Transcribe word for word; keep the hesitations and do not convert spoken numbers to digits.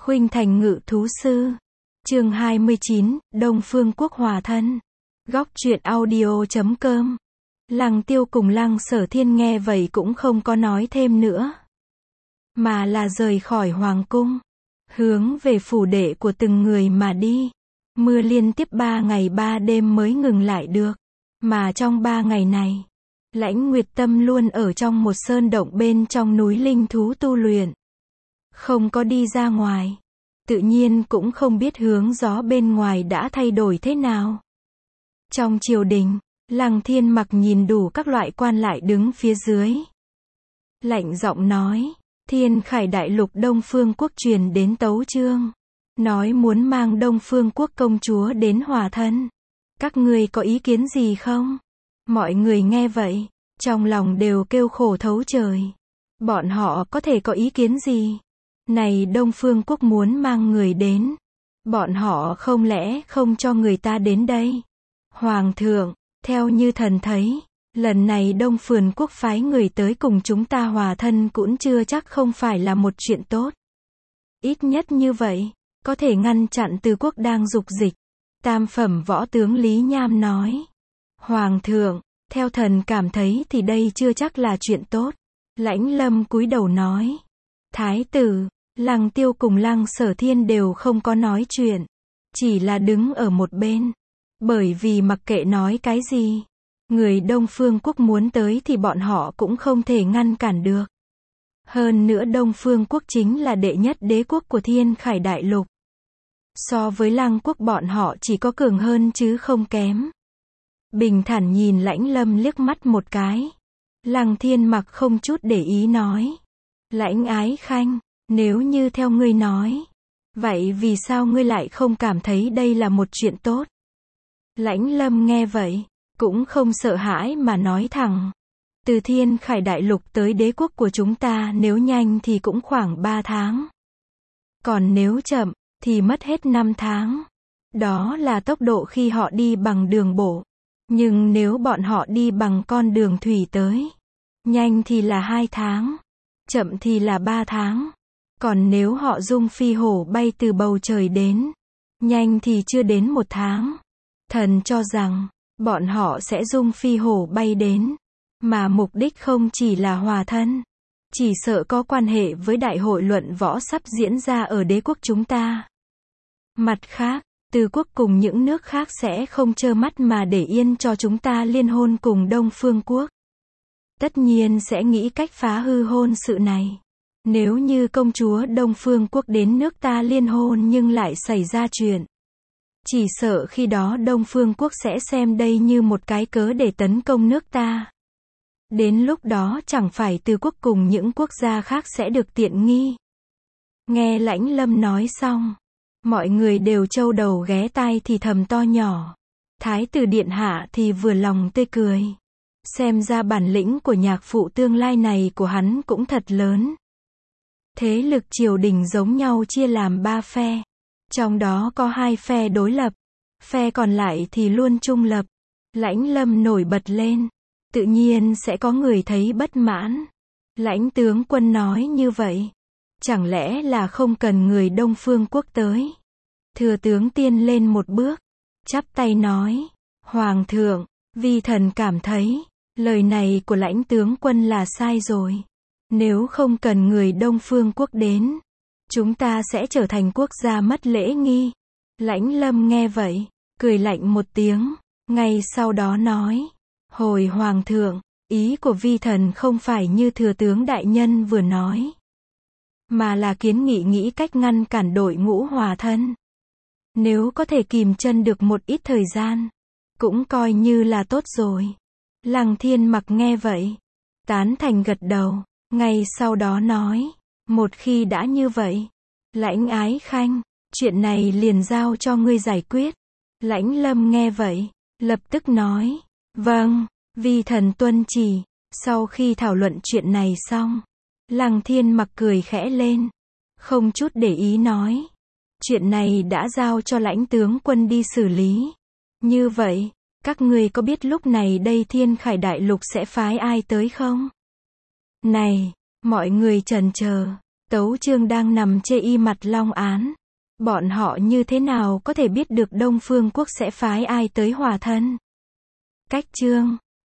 Khuynh Thành Ngự Thú Sư. Chương hai mươi chín, Đông Phương Quốc hòa thân. Góc truyện audio chấm com. Lăng Tiêu cùng Lăng Sở Thiên nghe vậy cũng không có nói thêm nữa, mà là rời khỏi hoàng cung, hướng về phủ đệ của từng người mà đi. Mưa liên tiếp ba ngày ba đêm mới ngừng lại được, mà trong ba ngày này, Lãnh Nguyệt Tâm luôn ở trong một sơn động bên trong núi linh thú tu luyện, không có đi ra ngoài, tự nhiên cũng không biết hướng gió bên ngoài đã thay đổi thế nào. Trong triều đình, Lăng Thiên Mặc nhìn đủ các loại quan lại đứng phía dưới, lạnh giọng nói, Thiên Khải Đại Lục Đông Phương Quốc truyền đến tấu chương, nói muốn mang Đông Phương Quốc công chúa đến hòa thân. Các ngươi có ý kiến gì không? Mọi người nghe vậy, trong lòng đều kêu khổ thấu trời. Bọn họ có thể có ý kiến gì? Này Đông Phương Quốc muốn mang người đến, bọn họ không lẽ không cho người ta đến đây? Hoàng thượng, theo như thần thấy, lần này Đông Phương Quốc phái người tới cùng chúng ta hòa thân cũng chưa chắc không phải là một chuyện tốt. Ít nhất như vậy, có thể ngăn chặn Từ Quốc đang dục dịch. Tam phẩm võ tướng Lý Nham nói. Hoàng thượng, theo thần cảm thấy thì đây chưa chắc là chuyện tốt. Lãnh Lâm cúi đầu nói. Thái tử, Lăng Tiêu cùng Lăng Sở Thiên đều không có nói chuyện, chỉ là đứng ở một bên. Bởi vì mặc kệ nói cái gì, người Đông Phương Quốc muốn tới thì bọn họ cũng không thể ngăn cản được. Hơn nữa Đông Phương Quốc chính là đệ nhất đế quốc của Thiên Khải Đại Lục. So với Lăng Quốc bọn họ chỉ có cường hơn chứ không kém. Bình thản nhìn Lãnh Lâm liếc mắt một cái. Lăng Thiên Mặc không chút để ý nói. Lãnh Ái Khanh, nếu như theo ngươi nói, vậy vì sao ngươi lại không cảm thấy đây là một chuyện tốt? Lãnh Lâm nghe vậy, cũng không sợ hãi mà nói thẳng. Từ Thiên Khải Đại Lục tới đế quốc của chúng ta nếu nhanh thì cũng khoảng ba tháng. Còn nếu chậm, thì mất hết năm tháng. Đó là tốc độ khi họ đi bằng đường bộ. Nhưng nếu bọn họ đi bằng con đường thủy tới, nhanh thì là hai tháng, chậm thì là ba tháng. Còn nếu họ dung phi hổ bay từ bầu trời đến, nhanh thì chưa đến một tháng. Thần cho rằng, bọn họ sẽ dung phi hổ bay đến, mà mục đích không chỉ là hòa thân, chỉ sợ có quan hệ với đại hội luận võ sắp diễn ra ở đế quốc chúng ta. Mặt khác, Từ Quốc cùng những nước khác sẽ không trơ mắt mà để yên cho chúng ta liên hôn cùng Đông Phương Quốc. Tất nhiên sẽ nghĩ cách phá hư hôn sự này. Nếu như công chúa Đông Phương Quốc đến nước ta liên hôn nhưng lại xảy ra chuyện, chỉ sợ khi đó Đông Phương Quốc sẽ xem đây như một cái cớ để tấn công nước ta. Đến lúc đó chẳng phải Từ Quốc cùng những quốc gia khác sẽ được tiện nghi. Nghe Lãnh Lâm nói xong, mọi người đều trâu đầu ghé tai thì thầm to nhỏ. Thái tử điện hạ thì vừa lòng tươi cười. Xem ra bản lĩnh của nhạc phụ tương lai này của hắn cũng thật lớn. Thế lực triều đình giống nhau chia làm ba phe. Trong đó có hai phe đối lập, phe còn lại thì luôn trung lập. Lãnh Lâm nổi bật lên, tự nhiên sẽ có người thấy bất mãn. Lãnh tướng quân nói như vậy, chẳng lẽ là không cần người Đông Phương Quốc tới? Thừa tướng tiên lên một bước, chắp tay nói, Hoàng thượng, vi thần cảm thấy, lời này của lãnh tướng quân là sai rồi. Nếu không cần người Đông Phương Quốc đến, chúng ta sẽ trở thành quốc gia mất lễ nghi. Lãnh Lâm nghe vậy, cười lạnh một tiếng, ngay sau đó nói, hồi Hoàng thượng, ý của vi thần không phải như thừa tướng đại nhân vừa nói, mà là kiến nghị nghĩ cách ngăn cản đội ngũ hòa thân. Nếu có thể kìm chân được một ít thời gian, cũng coi như là tốt rồi. Lăng Thiên Mặc nghe vậy, tán thành gật đầu, ngay sau đó nói, một khi đã như vậy, Lãnh Ái Khanh, chuyện này liền giao cho ngươi giải quyết. Lãnh Lâm nghe vậy, lập tức nói, vâng, vi thần tuân chỉ. Sau khi thảo luận chuyện này xong, Lăng Thiên Mặc cười khẽ lên, không chút để ý nói, chuyện này đã giao cho lãnh tướng quân đi xử lý. Như vậy, các ngươi có biết lúc này đây Thiên Khải Đại Lục sẽ phái ai tới không? Này, mọi người chần chờ, Tấu Chương đang nằm chê y mặt long án. Bọn họ như thế nào có thể biết được Đông Phương Quốc sẽ phái ai tới hòa thân? Cách Chương